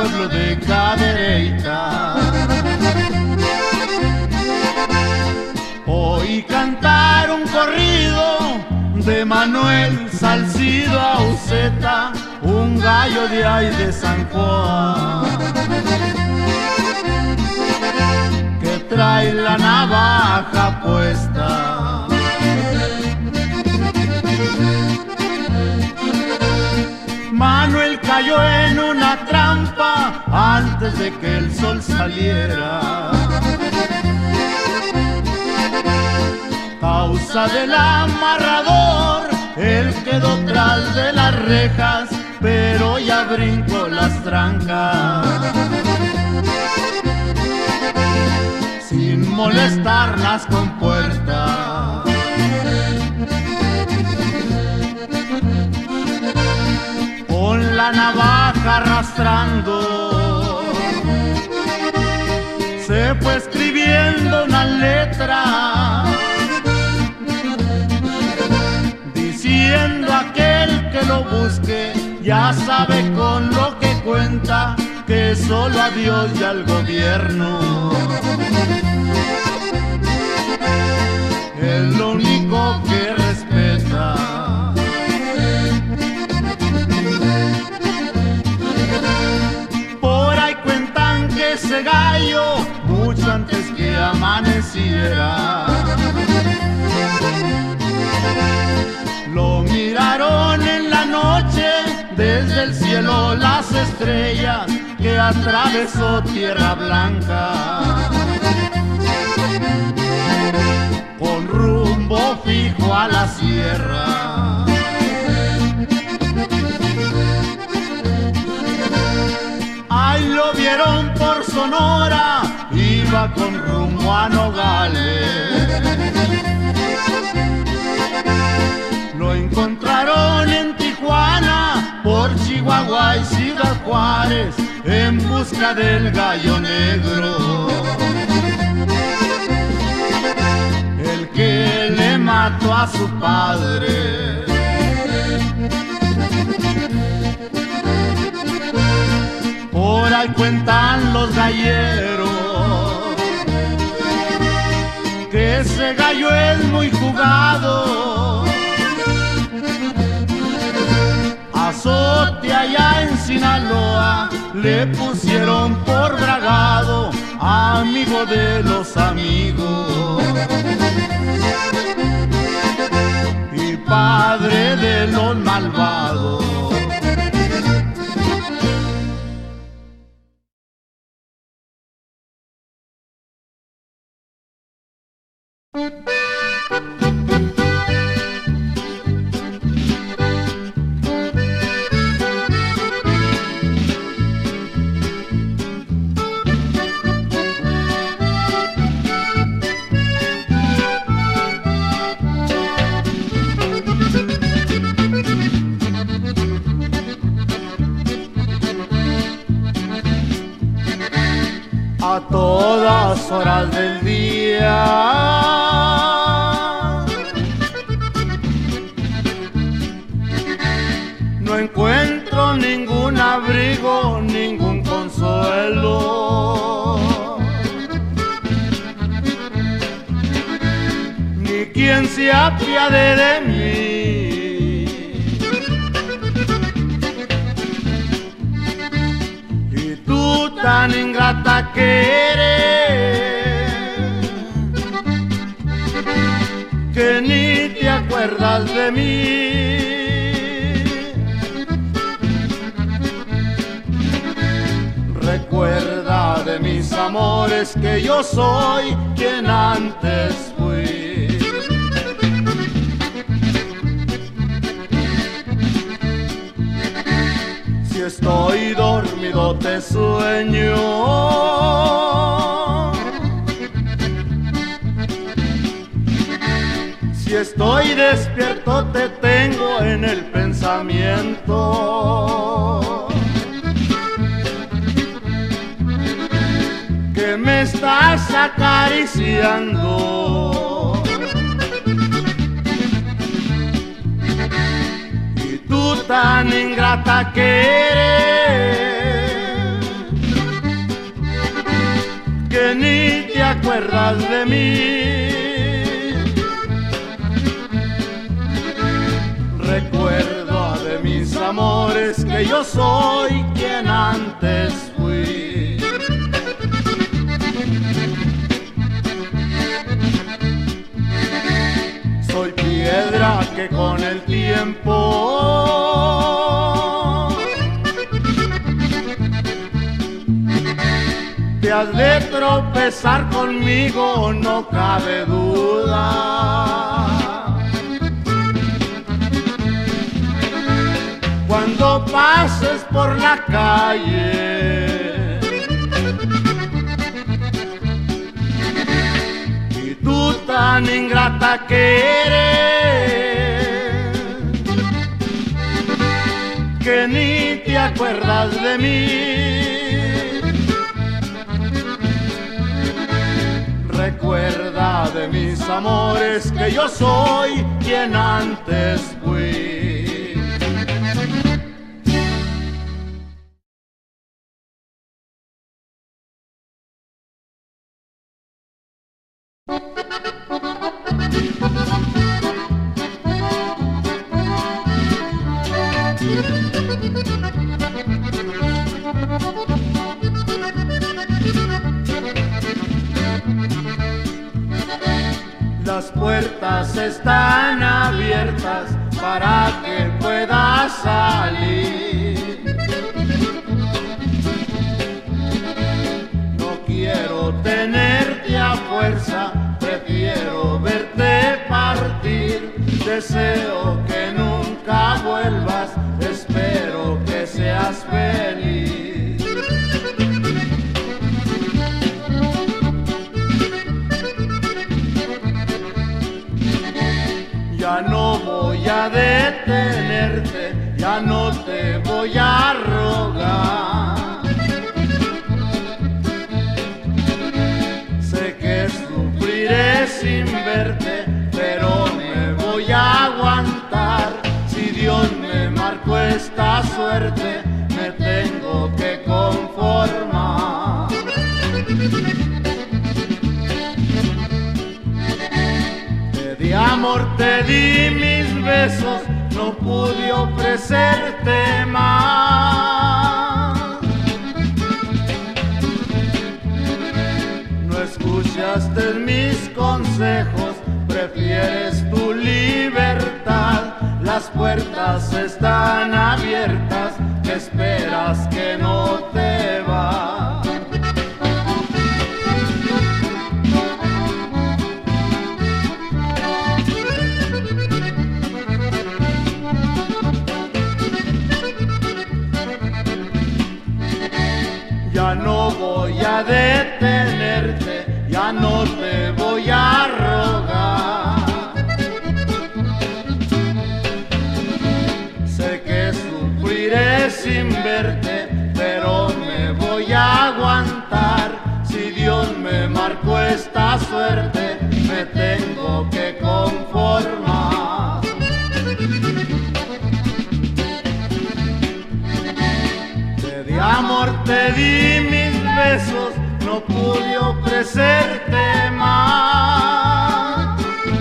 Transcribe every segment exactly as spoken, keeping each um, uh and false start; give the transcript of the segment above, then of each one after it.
pueblo de Cadereyta. Oí cantar un corrido de Manuel Salcido Auceta, un gallo de ahí de San Juan, que trae la navaja puesta. Manuel cayó en una trampa antes de que el sol saliera. Causa del amarrador, él quedó tras de las rejas, pero ya brincó las trancas, sin molestar las compuertas. Con la navaja arrastrando, se fue escribiendo una letra, diciendo a aquel que lo busque, ya sabe con lo que cuenta, que solo a Dios y al gobierno es lo único que respeta. Por ahí cuentan que ese gallo, mucho antes que amaneciera, lo miraron en la noche desde el cielo las estrellas, que atravesó Tierra Blanca con rumbo fijo a la sierra. Ahí lo vieron por Sonora, iba con rumbo a Nogales. Lo encontraron en Tijuana, por Chihuahua y Ciudad Juárez, en busca del gallo negro, el que le mató a su padre. Por ahí cuentan los galleros que ese gallo es muy jugado. Azote allá en Sinaloa le pusieron por bragado, amigo de los amigos y padre de los malvados. A todas horas del día no encuentro ningún abrigo, ningún consuelo, ni quien se apiade de mí. Y tú tan ingrata que eres, que ni te acuerdas de mí. Recuerda de mis amores que yo soy quien antes fui. Si estoy dormido te sueño, si estoy despierto te tengo en el pensamiento. Que me estás acariciando y tú tan ingrata que eres, que ni te acuerdas de mí. Recuerda de mis amores que yo soy quien antes fui. Soy piedra que con el tiempo te has de tropezar conmigo, no cabe duda. Cuando pases por la calle y tú tan ingrata que eres, que ni te acuerdas de mí. Recuerda de mis amores que yo soy quien antes fui. Las puertas están abiertas para que puedas salir. No quiero tenerte a fuerza, prefiero verte partir. Deseo que nunca vuelvas, espero que seas feliz. Ya no voy a detenerte, ya no te voy a rogar. Sé que sufriré sin verte, pero me voy a aguantar. Si Dios me marcó esta suerte, me tengo que conformar. De amor te di mis besos, no pude ofrecerte más. No escuchaste mis consejos, prefieres tu libertad. Las puertas están abiertas, esperas que no te vas. Ya no voy a detenerte, ya no te voy a rogar. Sé que sufriré sin verte, pero me voy a aguantar. Si Dios me marcó esta suerte, me tengo que conformar. De amor te di mis besos, no pude ofrecerte más.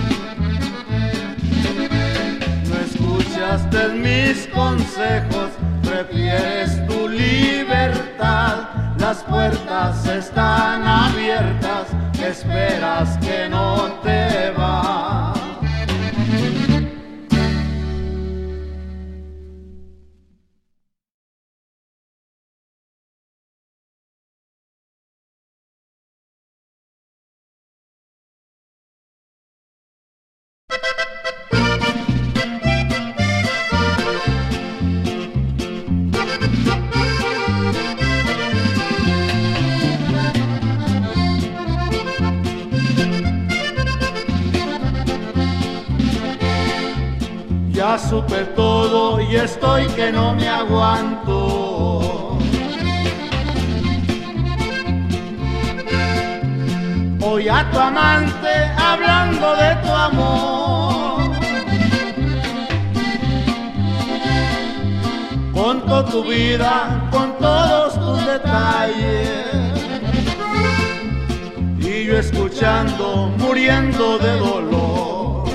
No escuchaste mis consejos, prefieres tu libertad. Las puertas están abiertas, esperas que no te vas. Ya supe todo y estoy que no me aguanto. Oye a tu amante hablando de tu amor. Contó tu vida con todos tus detalles. yo escuchando, muriendo de dolor.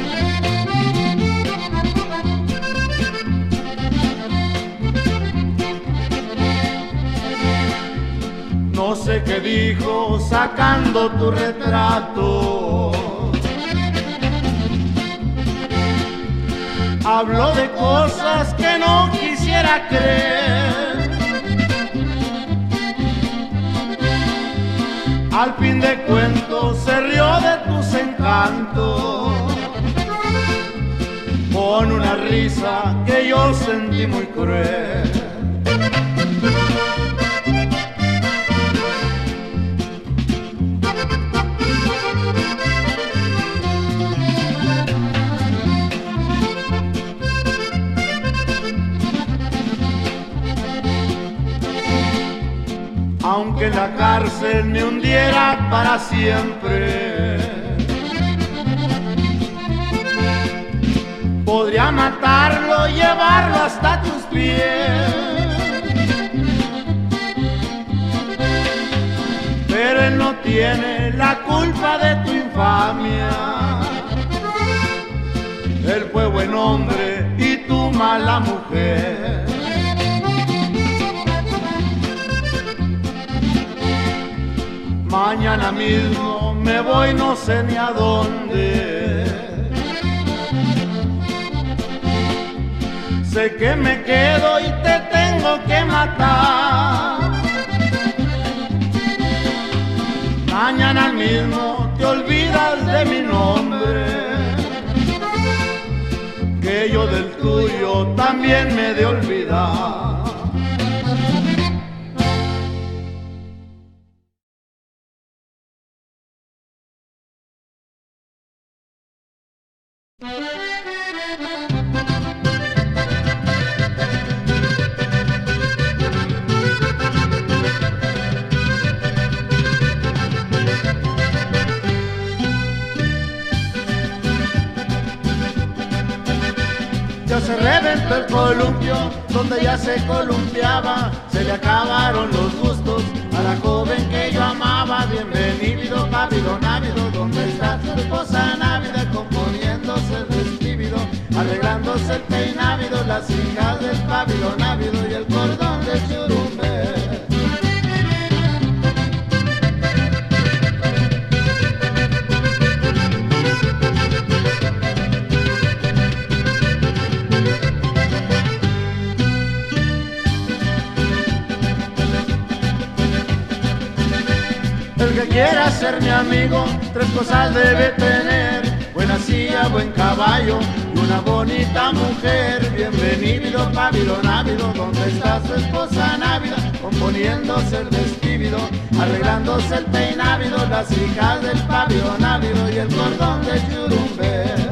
No sé qué dijo sacando tu retrato. Habló de cosas que no quisiera creer. Al fin de cuentos se rió de tus encantos, con una risa que yo sentí muy cruel. Aunque en la cárcel me hundiera para siempre, podría matarlo, llevarlo hasta tus pies. Pero él no tiene la culpa de tu infamia. Él fue buen hombre y tú mala mujer. Mañana mismo me voy, no sé ni a dónde. Sé que me quedo y te tengo que matar. Mañana mismo te olvidas de mi nombre, que yo del tuyo también me he de olvidar. Ya se reventó el columpio, donde ya se columpiaba, se le acabaron los gustos a la joven que yo amaba. Bienvenido, pávido, návido, donde está su esposa návida, componiéndose el vestíbido, arreglándose el peinávido, las hijas del pávido návido y el cordón de churumbe. El que quiera ser mi amigo, tres cosas debe tener: buena silla, buen caballo y una bonita mujer. Bienvenido, pávido návido, donde está su esposa návida, componiéndose el vestíbido, arreglándose el peinávido, las hijas del pávido návido y el cordón de churumbe.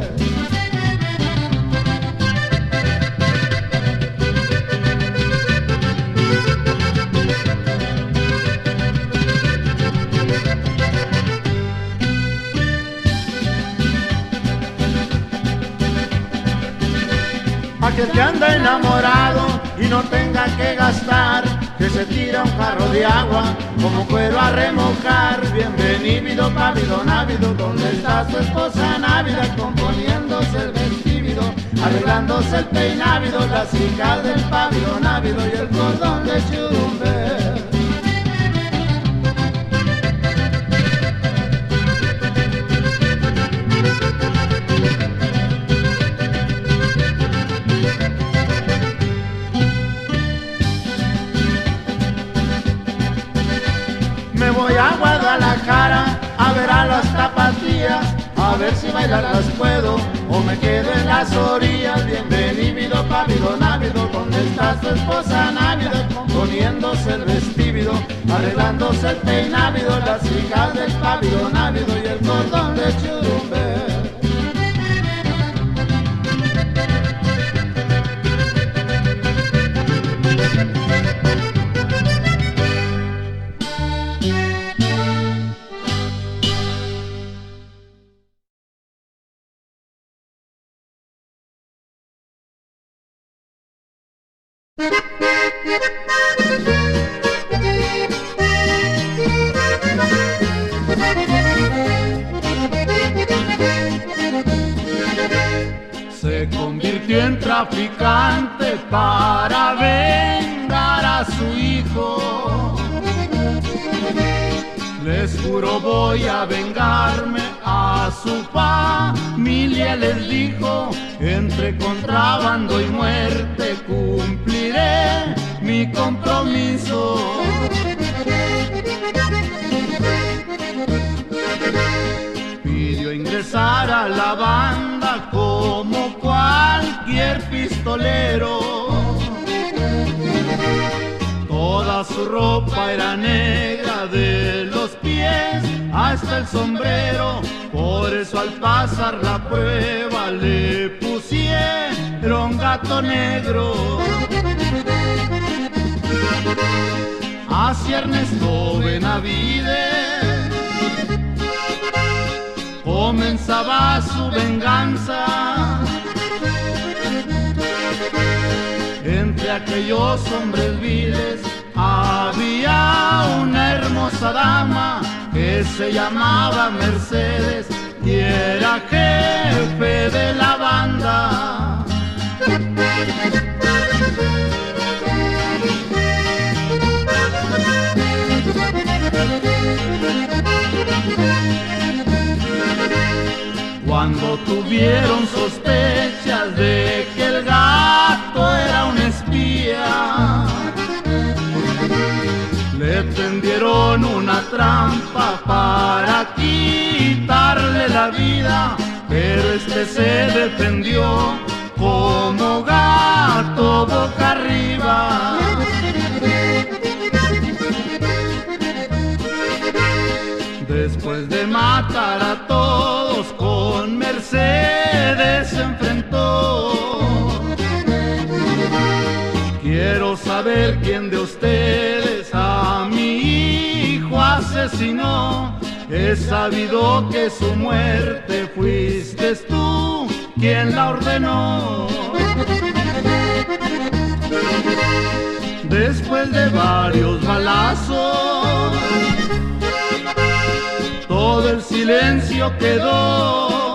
Aquel que anda enamorado y no tenga que gastar, que se tira un jarro de agua como cuero a remojar. Bienvenido, pávido návido, donde está su esposa návida, componiéndose el vestíbido, arreglándose el peinávido, las hijas del pávido návido y el cordón de churumbe. Me voy a Guadalajara a ver a las tapatías, a ver si bailar las puedo o me quedo en las orillas. Bienvenido, pávido návido, donde está su esposa návida, componiéndose el vestíbido, arreglándose el peinávido, las hijas del pávido návido y el cordón de churumbe. Thank you. traficante para vengar a su hijo. Les juro voy a vengarme, a su familia les dijo, entre contrabando y muerte cumpliré mi compromiso. Pidió ingresar a la banda como cualquier pistolero. Toda su ropa era negra de los pies hasta el sombrero, por eso al pasar la prueba le pusieron gato negro. Hacia Ernesto Benavides comenzaba su venganza. Entre aquellos hombres viles había una hermosa dama que se llamaba Mercedes y era jefe de la banda. Cuando tuvieron sospechas de que el gato era un espía, le tendieron una trampa para quitarle la vida, pero este se defendió como gato boca arriba. Después de matar a todos, con Mercedes se enfrentó. Quiero saber quién de ustedes a mi hijo asesinó. He sabido que su muerte fuiste tú quien la ordenó. Después de varios balazos, todo el silencio quedó.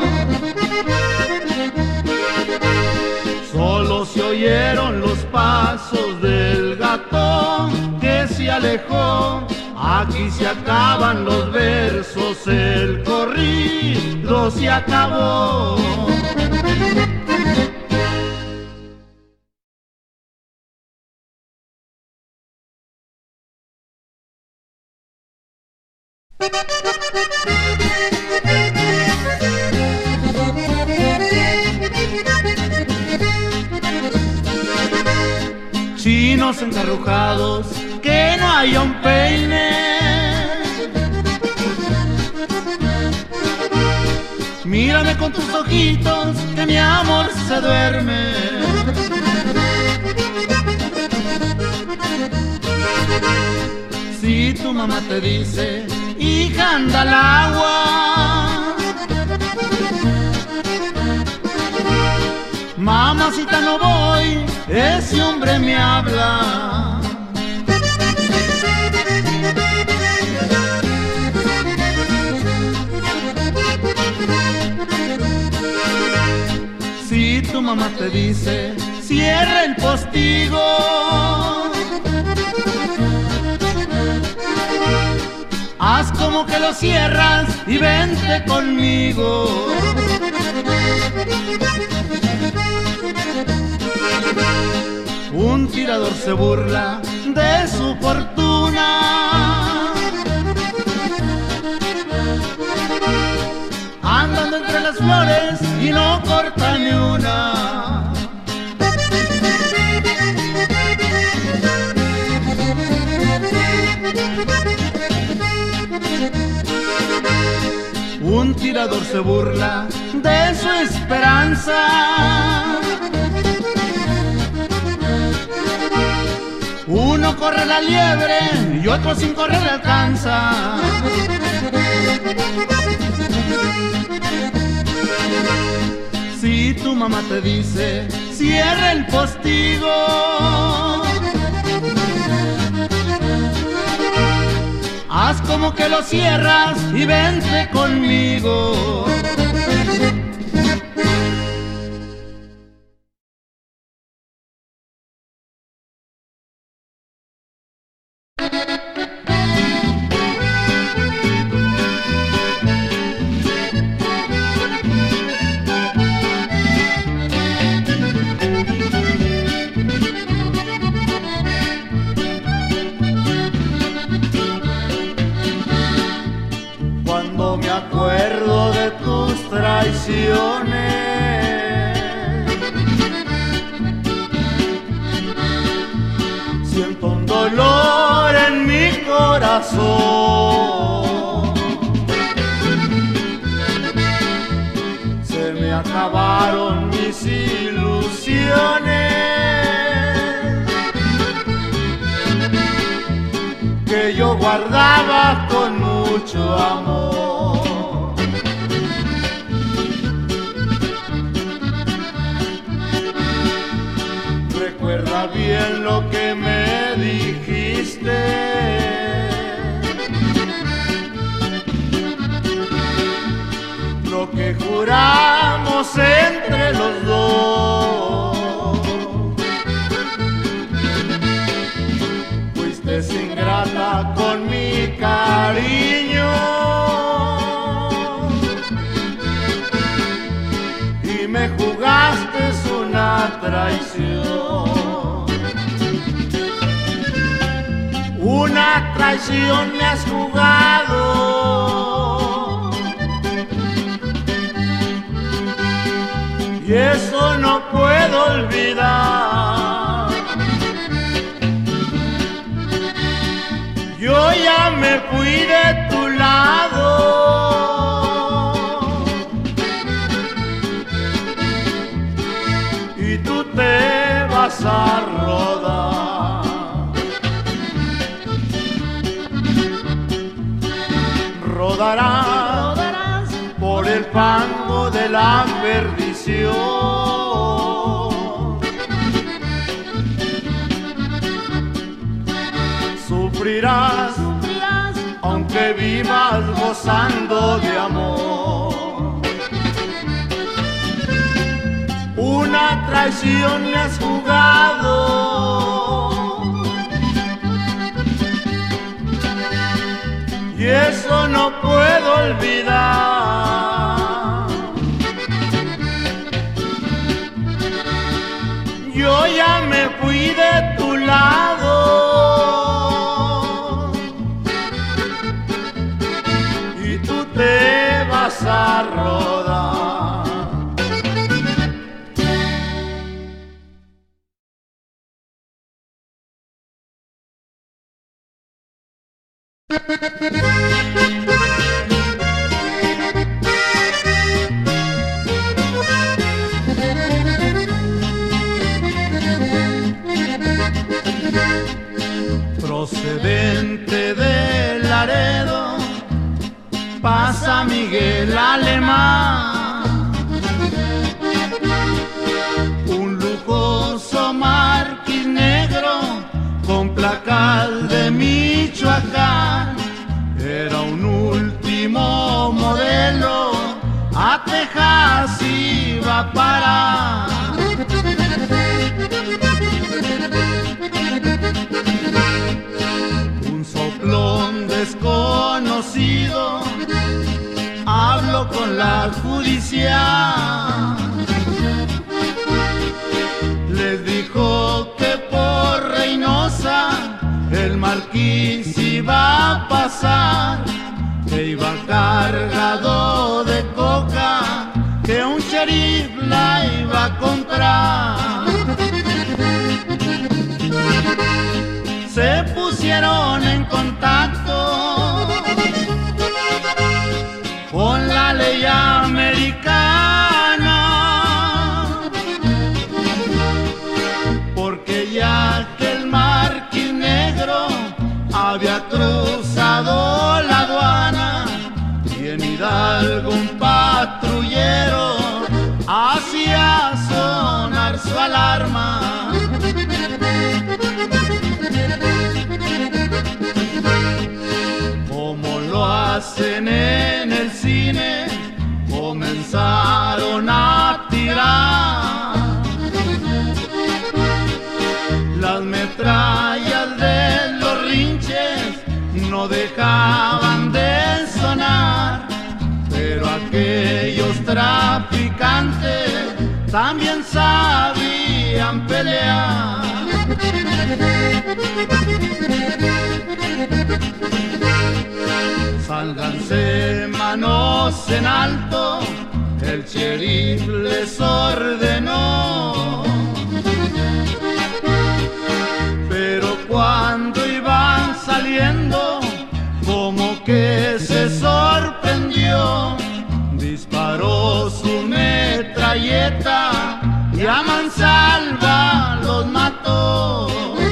Solo se oyeron los pasos del gato que se alejó. Aquí se acaban los versos, el corrido se acabó. Chinos encarrujados, que no haya un peine. Mírame con tus ojitos, que mi amor se duerme. Si tu mamá te dice, hija, anda al agua, mamacita, no voy, ese hombre me habla. Si tu mamá te dice, cierra el postigo, haz como que lo cierras y vente conmigo. Un tirador se burla de su fortuna, andando entre las flores y no corta ni una. Un tirador se burla de su esperanza, uno corre la liebre y otro sin correr alcanza. Si tu mamá te dice, cierra el postigo, haz como que lo cierras y vente conmigo. acabaron mis ilusiones, que yo guardaba con mucho amor. Recuerda bien lo que me dijiste, lo que juramos entre los dos. Fuiste ingrata con mi cariño y me jugaste una traición. Una traición me has jugado y eso no puedo olvidar. Yo ya me fui de tu lado y tú te vas a rodar. Rodarás, rodarás por el fango de la perdición. Sufrirás, sufrirás, aunque vivas gozando de amor. Una traición me has jugado y eso no puedo olvidar. Yo ya me fui de tu lado y tú te vas a rodar. Procedente de Laredo pasa Miguel Alemán, un lujoso marquis negro con placal de Michoacán. Era un último modelo, a Texas iba a parar. Un soplón desconocido habló con la judicial. Les dijo que por Reynosa el marquís iba a pasar, que iba cargado de coca, que un sheriff la iba a comprar. Se pusieron en contacto con la ley americana, porque ya que el marquis negro había cruzado la aduana y en Hidalgo un patrullero hacía sonar su alarma. Como lo hacen en el cine, comenzaron a tirar las metrallas de los rinches, no dejaban de sonar, pero aquellos traficantes también sabían pelear. Sálganse manos en alto, el sheriff les ordenó. Pero cuando iban saliendo, como que se sorprendió, disparó su metralleta metralleta y a mansalva los mató.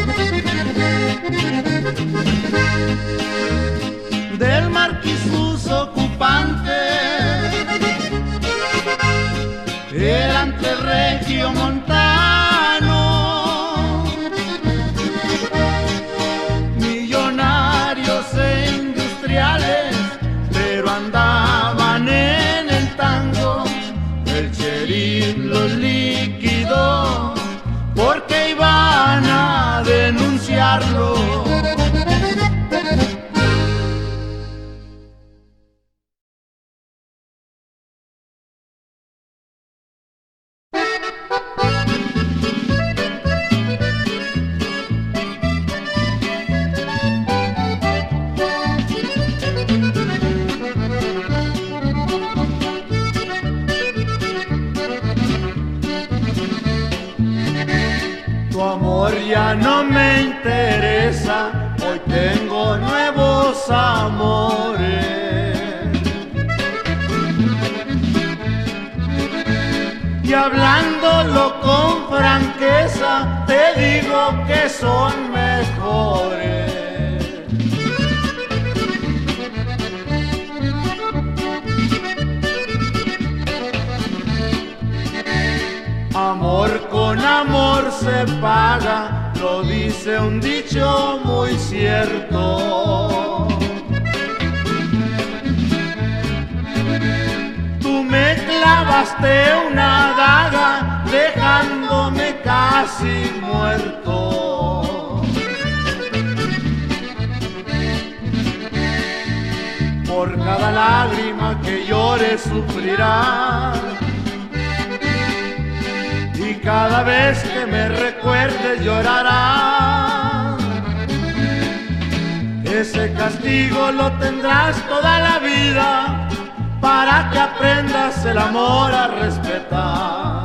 Del marquís sus ocupantes eran tres regiomontanos, millonarios e industriales, pero andaban en el tango. El sheriff los liquidó porque iban a denunciarlo. Ya no me interesa, hoy tengo nuevos amores. Y hablándolo con franqueza, te digo que son mejores. Amor con amor se paga, lo dice un dicho muy cierto. Tú me clavaste una daga, dejándome casi muerto. Por cada lágrima que llores sufrirás, y cada vez que me recuerdes llorarás. Ese castigo lo tendrás toda la vida, para que aprendas el amor a respetar.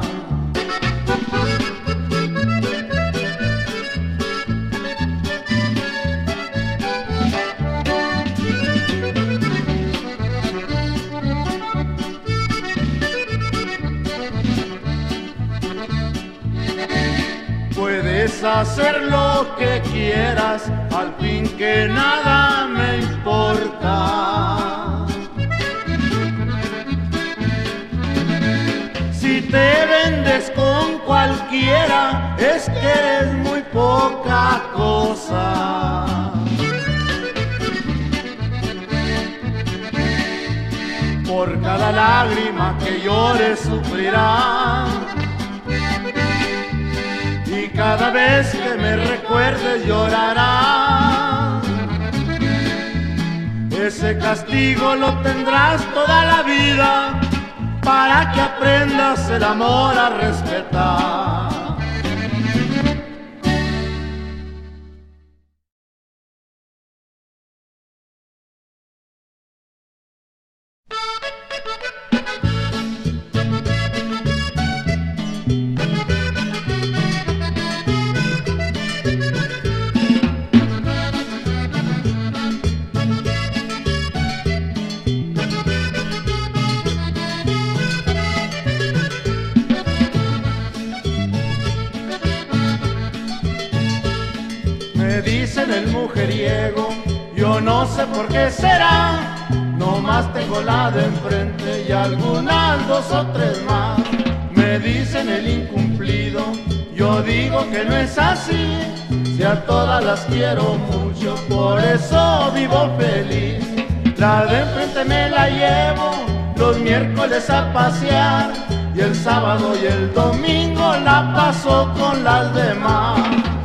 Puedes hacer lo que quieras, al fin que nada me importa. Si te vendes con cualquiera, es que eres muy poca cosa. Por cada lágrima que llores sufrirás, y cada vez que me recuerdes llorarás. Ese castigo lo tendrás toda la vida, para que aprendas el amor a respetar. Me dicen el mujeriego, yo no sé por qué será, nomás tengo la de enfrente y algunas dos o tres más. Me dicen el incumplido, yo digo que no es así, si a todas las quiero mucho, por eso vivo feliz. La de enfrente me la llevo los miércoles a pasear, y el sábado y el domingo la paso con las demás.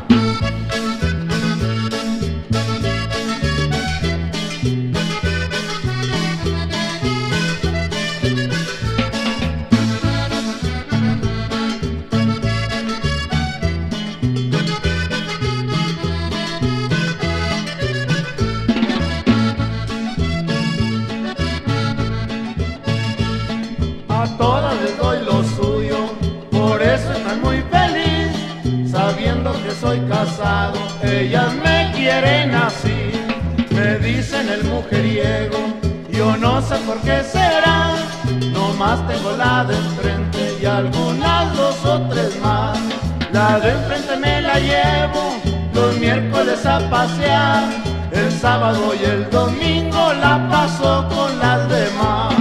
A todas les doy lo suyo, por eso están muy feliz, sabiendo que soy casado, ellas me quieren así. Me dicen el mujeriego, yo no sé por qué será, nomás tengo la de enfrente y algunas dos o tres más. La de enfrente me la llevo los miércoles a pasear, el sábado y el domingo la paso con las demás.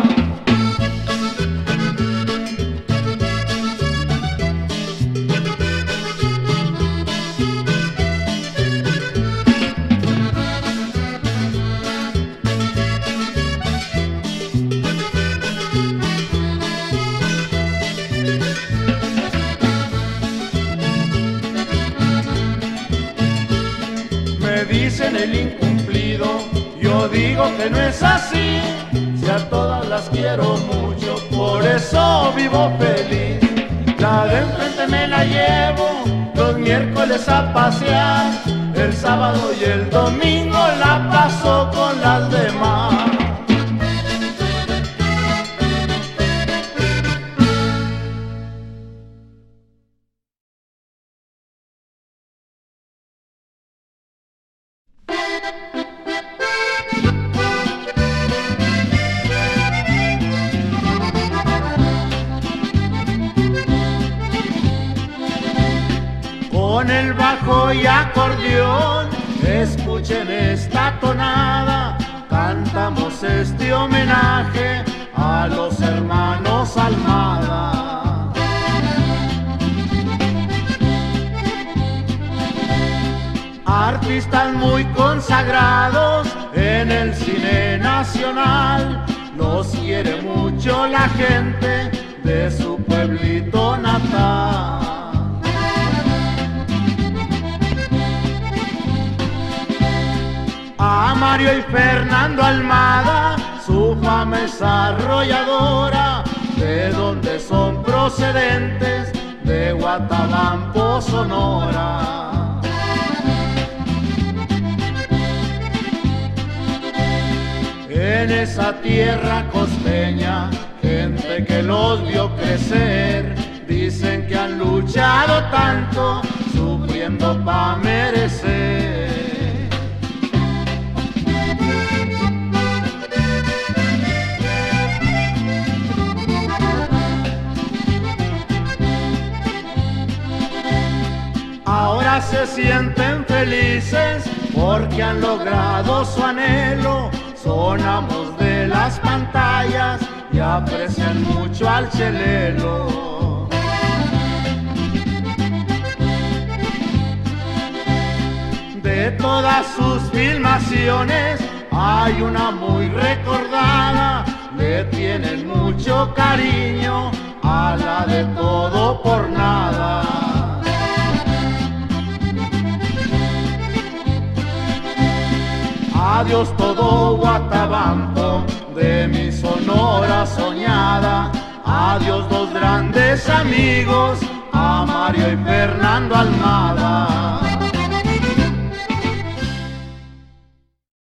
Dicen el incumplido, yo digo que no es así, si a todas las quiero mucho, por eso vivo feliz. La de enfrente me la llevo los miércoles a pasear, el sábado y el domingo la paso con las demás. Con el bajo y acordeón, escuchen esta tonada, cantamos este homenaje a los hermanos Almada. Artistas muy consagrados en el cine nacional, los quiere mucho la gente de su pueblito natal. A Mario y Fernando Almada, su fama es arrolladora, de donde son procedentes, de Guatabampo, Sonora. En esa tierra costeña, gente que los vio crecer, dicen que han luchado tanto, sufriendo pa' merecer. Ahora se sienten felices porque han logrado su anhelo. Sonamos de las pantallas y aprecian mucho al chelelo. De todas sus filmaciones hay una muy recordada, le tienen mucho cariño a la de Todo por Nada. Adiós todo Guatabampo, de mi Sonora soñada. Adiós dos grandes amigos, a Mario y Fernando Almada.